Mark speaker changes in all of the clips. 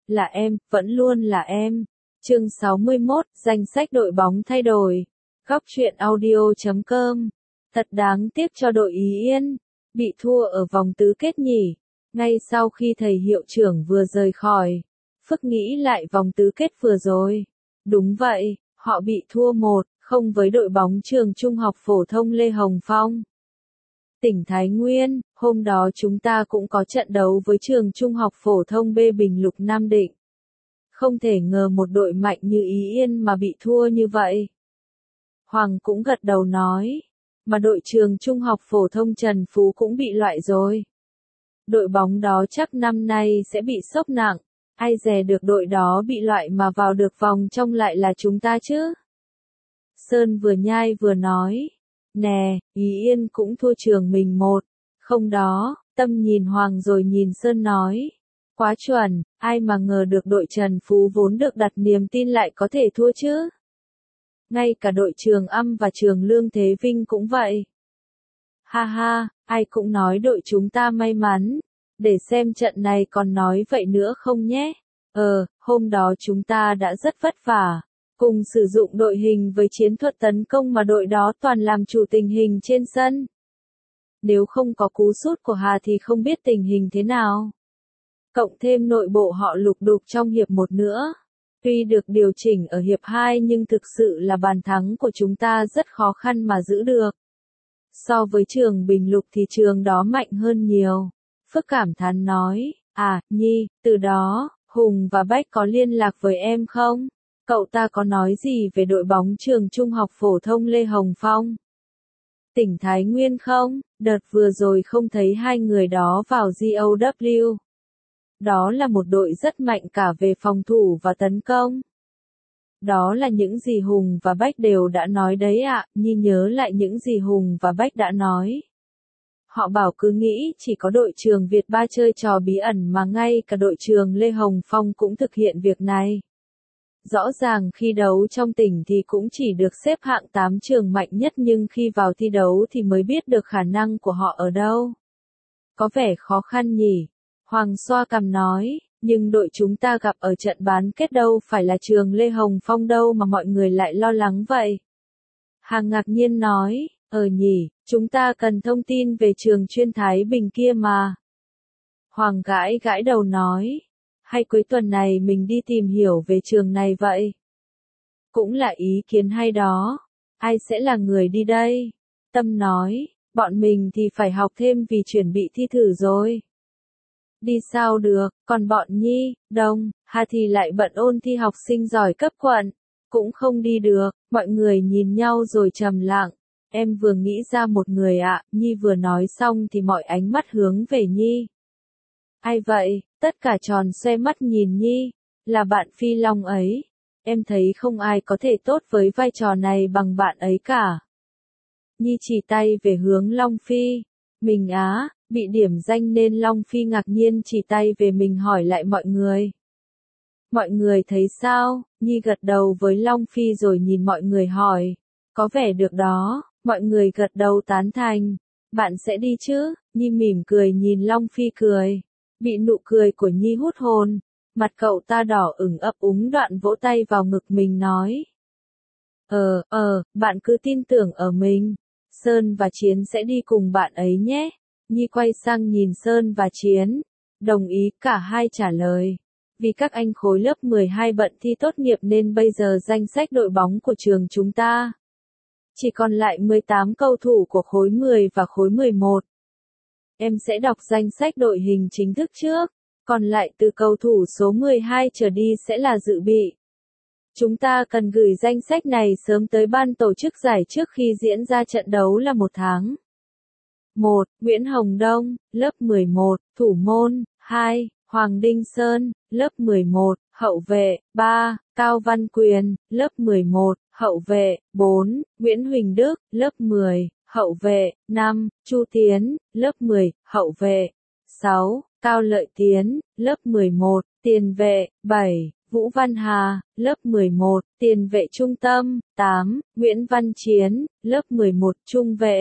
Speaker 1: là em, vẫn luôn là em. Chương 61, danh sách đội bóng thay đổi. Góc truyện audio.com. Thật đáng tiếc cho đội Ý Yên, bị thua ở vòng tứ kết nhỉ. Ngay sau khi thầy hiệu trưởng vừa rời khỏi, Phức nghĩ lại vòng tứ kết vừa rồi. Đúng vậy, họ bị thua 1-0 với đội bóng trường Trung học phổ thông Lê Hồng Phong. Tỉnh Thái Nguyên, hôm đó chúng ta cũng có trận đấu với trường Trung học phổ thông B Bình Lục Nam Định. Không thể ngờ một đội mạnh như Ý Yên mà bị thua như vậy. Hoàng cũng gật đầu nói, mà đội trường Trung học phổ thông Trần Phú cũng bị loại rồi. Đội bóng đó chắc năm nay sẽ bị sốc nặng, ai dè được đội đó bị loại mà vào được vòng trong lại là chúng ta chứ. Sơn vừa nhai vừa nói, nè, Ý Yên cũng thua trường mình 1-0 đó. Tâm nhìn Hoàng rồi nhìn Sơn nói, quá chuẩn, ai mà ngờ được đội Trần Phú vốn được đặt niềm tin lại có thể thua chứ. Ngay cả đội Trường Âm và trường Lương Thế Vinh cũng vậy. Ha ha, ai cũng nói đội chúng ta may mắn. Để xem trận này còn nói vậy nữa không nhé. Hôm đó chúng ta đã rất vất vả, cùng sử dụng đội hình với chiến thuật tấn công mà đội đó toàn làm chủ tình hình trên sân. Nếu không có cú sút của Hà thì không biết tình hình thế nào. Cộng thêm nội bộ họ lục đục trong hiệp 1 nữa. Tuy được điều chỉnh ở hiệp 2 nhưng thực sự là bàn thắng của chúng ta rất khó khăn mà giữ được. So với trường Bình Lục thì trường đó mạnh hơn nhiều. Phức cảm thán nói, Nhi, từ đó, Hùng và Bách có liên lạc với em không? Cậu ta có nói gì về đội bóng trường Trung học phổ thông Lê Hồng Phong? Tỉnh Thái Nguyên không? Đợt vừa rồi không thấy hai người đó vào GOW. Đó là một đội rất mạnh cả về phòng thủ và tấn công. Đó là những gì Hùng và Bách đều đã nói đấy ạ. Nhi nhớ lại những gì Hùng và Bách đã nói. Họ bảo cứ nghĩ chỉ có đội trường Việt Ba chơi trò bí ẩn mà ngay cả đội trường Lê Hồng Phong cũng thực hiện việc này. Rõ ràng khi đấu trong tỉnh thì cũng chỉ được xếp hạng 8 trường mạnh nhất nhưng khi vào thi đấu thì mới biết được khả năng của họ ở đâu. Có vẻ khó khăn nhỉ? Hoàng xoa cằm nói, nhưng đội chúng ta gặp ở trận bán kết đâu phải là trường Lê Hồng Phong đâu mà mọi người lại lo lắng vậy. Hà ngạc nhiên nói, nhỉ, chúng ta cần thông tin về trường chuyên Thái Bình kia mà. Hoàng gãi gãi đầu nói, hay cuối tuần này mình đi tìm hiểu về trường này vậy? Cũng là ý kiến hay đó. Ai sẽ là người đi đây? Tâm nói, bọn mình thì phải học thêm vì chuẩn bị thi thử rồi. Đi sao được, còn bọn Nhi, Đông, Hà thì lại bận ôn thi học sinh giỏi cấp quận. Cũng không đi được, mọi người nhìn nhau rồi trầm lặng. Em vừa nghĩ ra một người ạ, Nhi vừa nói xong thì mọi ánh mắt hướng về Nhi. Ai vậy? Tất cả tròn xoe mắt nhìn Nhi, là bạn Phi Long ấy. Em thấy không ai có thể tốt với vai trò này bằng bạn ấy cả. Nhi chỉ tay về hướng Long Phi. Mình bị điểm danh nên Long Phi ngạc nhiên chỉ tay về mình hỏi lại mọi người. Mọi người thấy sao? Nhi gật đầu với Long Phi rồi nhìn mọi người hỏi. Có vẻ được đó, mọi người gật đầu tán thành. Bạn sẽ đi chứ? Nhi mỉm cười nhìn Long Phi cười. Bị nụ cười của Nhi hút hồn. Mặt cậu ta đỏ ửng ấp úng đoạn vỗ tay vào ngực mình nói. Bạn cứ tin tưởng ở mình. Sơn và Chiến sẽ đi cùng bạn ấy nhé. Nhi quay sang nhìn Sơn và Chiến. Đồng ý cả hai trả lời. Vì các anh khối lớp 12 bận thi tốt nghiệp nên bây giờ danh sách đội bóng của trường chúng ta chỉ còn lại 18 cầu thủ của khối 10 và khối 11. Em sẽ đọc danh sách đội hình chính thức trước, còn lại từ cầu thủ số 12 trở đi sẽ là dự bị. Chúng ta cần gửi danh sách này sớm tới ban tổ chức giải trước khi diễn ra trận đấu là 1 tháng. 1. Nguyễn Hồng Đông, lớp 11, thủ môn. 2. Hoàng Đinh Sơn, lớp 11, hậu vệ. 3. Cao Văn Quyền, lớp 11, hậu vệ. 4. Nguyễn Huỳnh Đức, lớp 10, hậu vệ. 5. Chu Tiến, lớp 10, hậu vệ. 6. Cao Lợi Tiến, lớp 11, tiền vệ. 7. Vũ Văn Hà, lớp 11, tiền vệ trung tâm. 8. Nguyễn Văn Chiến, lớp 11, trung vệ.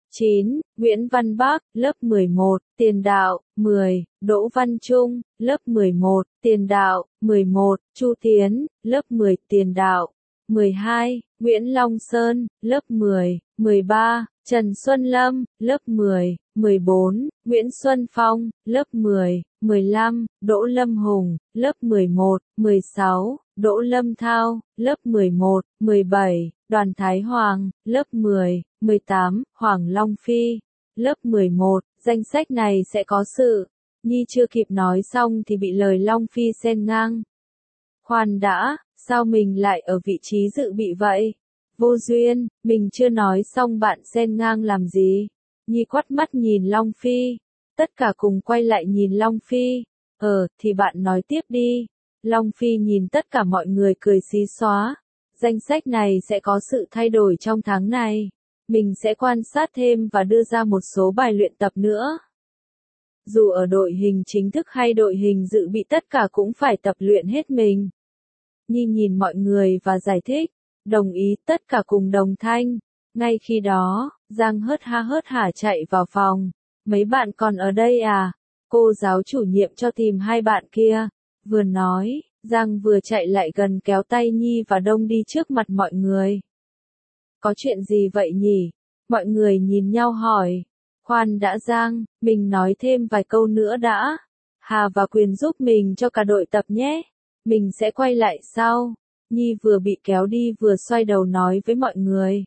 Speaker 1: 9. Nguyễn Văn Bác, lớp 11, tiền đạo. 10. Đỗ Văn Trung, lớp 11, tiền đạo. 11. Chu Tiến, lớp 10, tiền đạo. 12. Nguyễn Long Sơn, lớp 10. 13. Trần Xuân Lâm, lớp 10. 14. Nguyễn Xuân Phong, lớp 10. 15. Đỗ Lâm Hùng, lớp 11. 16. Đỗ Lâm Thao, lớp 11. 17. Đoàn Thái Hoàng, lớp 10. 18. Hoàng Long Phi, lớp 11. Danh sách này sẽ có sự. Nhi chưa kịp nói xong thì bị lời Long Phi xen ngang. Khoan đã, sao mình lại ở vị trí dự bị vậy? Vô duyên, mình chưa nói xong bạn xen ngang làm gì? Nhi quắt mắt nhìn Long Phi. Tất cả cùng quay lại nhìn Long Phi. Thì bạn nói tiếp đi. Long Phi nhìn tất cả mọi người cười xí xóa. Danh sách này sẽ có sự thay đổi trong tháng này. Mình sẽ quan sát thêm và đưa ra một số bài luyện tập nữa. Dù ở đội hình chính thức hay đội hình dự bị tất cả cũng phải tập luyện hết mình. Nhi nhìn mọi người và giải thích. Đồng ý, tất cả cùng đồng thanh. Ngay khi đó, Giang hớt hả chạy vào phòng. Mấy bạn còn ở đây à? Cô giáo chủ nhiệm cho tìm hai bạn kia. Vừa nói, Giang vừa chạy lại gần kéo tay Nhi và Đông đi trước mặt mọi người. Có chuyện gì vậy nhỉ? Mọi người nhìn nhau hỏi. Khoan đã Giang, mình nói thêm vài câu nữa đã. Hà và Quyền giúp mình cho cả đội tập nhé. Mình sẽ quay lại sau. Nhi vừa bị kéo đi vừa xoay đầu nói với mọi người.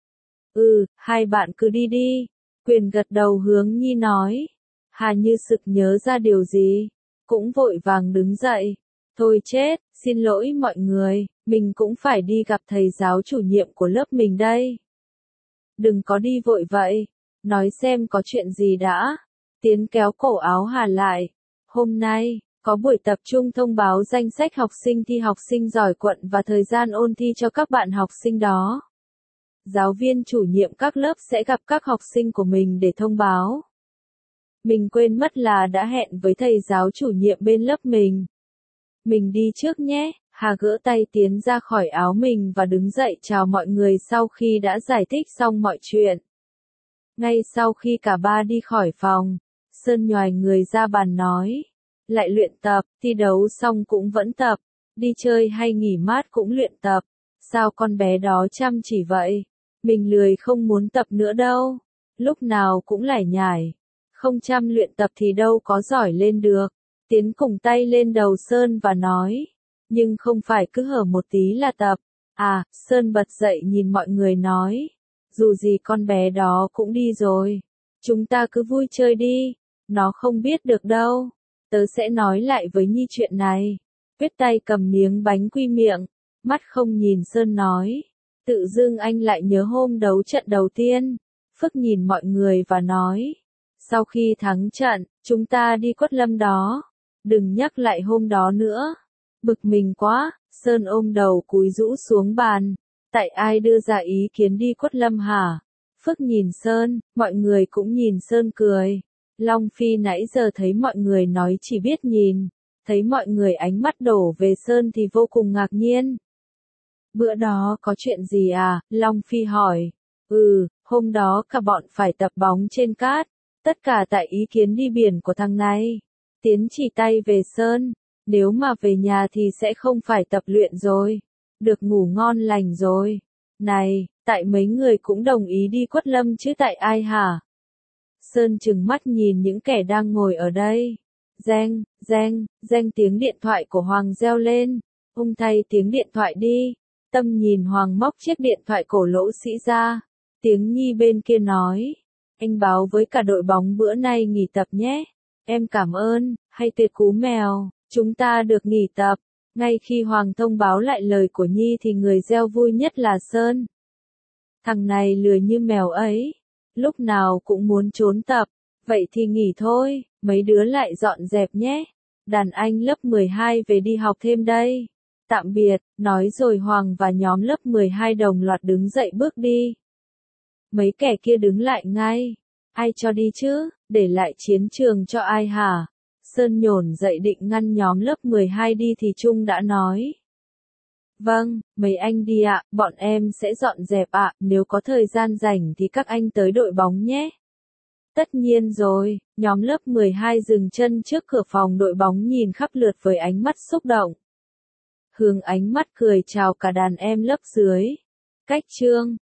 Speaker 1: Hai bạn cứ đi đi. Quyền gật đầu hướng Nhi nói. Hà như sực nhớ ra điều gì. Cũng vội vàng đứng dậy. Thôi chết, xin lỗi mọi người, mình cũng phải đi gặp thầy giáo chủ nhiệm của lớp mình đây. Đừng có đi vội vậy. Nói xem có chuyện gì đã. Tiến kéo cổ áo Hà lại. Hôm nay, có buổi tập trung thông báo danh sách học sinh thi học sinh giỏi quận và thời gian ôn thi cho các bạn học sinh đó. Giáo viên chủ nhiệm các lớp sẽ gặp các học sinh của mình để thông báo. Mình quên mất là đã hẹn với thầy giáo chủ nhiệm bên lớp mình. Mình đi trước nhé. Hà gỡ tay Tiến ra khỏi áo mình và đứng dậy chào mọi người sau khi đã giải thích xong mọi chuyện. Ngay sau khi cả ba đi khỏi phòng, Sơn nhoài người ra bàn nói. Lại luyện tập, thi đấu xong cũng vẫn tập, đi chơi hay nghỉ mát cũng luyện tập. Sao con bé đó chăm chỉ vậy? Mình lười không muốn tập nữa đâu. Lúc nào cũng lải nhải. Không chăm luyện tập thì đâu có giỏi lên được. Tiến cùng tay lên đầu Sơn và nói. Nhưng không phải cứ hở một tí là tập. Sơn bật dậy nhìn mọi người nói. Dù gì con bé đó cũng đi rồi. Chúng ta cứ vui chơi đi. Nó không biết được đâu. Tớ sẽ nói lại với Nhi chuyện này. Viết tay cầm miếng bánh quy miệng. Mắt không nhìn Sơn nói. Tự dưng anh lại nhớ hôm đấu trận đầu tiên. Phức nhìn mọi người và nói. Sau khi thắng trận, chúng ta đi Quất Lâm đó. Đừng nhắc lại hôm đó nữa. Bực mình quá, Sơn ôm đầu cúi rũ xuống bàn. Tại ai đưa ra ý kiến đi Quất Lâm hả? Phức nhìn Sơn, mọi người cũng nhìn Sơn cười. Long Phi nãy giờ thấy mọi người nói chỉ biết nhìn. Thấy mọi người ánh mắt đổ về Sơn thì vô cùng ngạc nhiên. Bữa đó có chuyện gì à? Long Phi hỏi. Hôm đó cả bọn phải tập bóng trên cát. Tất cả tại ý kiến đi biển của thằng này. Tiến chỉ tay về Sơn. Nếu mà về nhà thì sẽ không phải tập luyện rồi. Được ngủ ngon lành rồi. Này, tại mấy người cũng đồng ý đi Quất Lâm chứ tại ai hả? Sơn trừng mắt nhìn những kẻ đang ngồi ở đây. Reng, reng, reng tiếng điện thoại của Hoàng reo lên. Ông thay tiếng điện thoại đi. Tâm nhìn Hoàng móc chiếc điện thoại cổ lỗ sĩ ra. Tiếng Nhi bên kia nói. Anh báo với cả đội bóng bữa nay nghỉ tập nhé. Em cảm ơn, hay tuyệt cú mèo, chúng ta được nghỉ tập. Ngay khi Hoàng thông báo lại lời của Nhi thì người reo vui nhất là Sơn. Thằng này lười như mèo ấy. Lúc nào cũng muốn trốn tập. Vậy thì nghỉ thôi, mấy đứa lại dọn dẹp nhé. Đàn anh lớp 12 về đi học thêm đây. Tạm biệt, nói rồi Hoàng và nhóm lớp 12 đồng loạt đứng dậy bước đi. Mấy kẻ kia đứng lại ngay. Ai cho đi chứ, để lại chiến trường cho ai hả? Sơn nhổn dậy định ngăn nhóm lớp 12 đi thì Trung đã nói. Vâng, mấy anh đi ạ, bọn em sẽ dọn dẹp ạ, nếu có thời gian rảnh thì các anh tới đội bóng nhé. Tất nhiên rồi, nhóm lớp 12 dừng chân trước cửa phòng đội bóng nhìn khắp lượt với ánh mắt xúc động. Hướng ánh mắt cười chào cả đàn em lớp dưới. Cách chương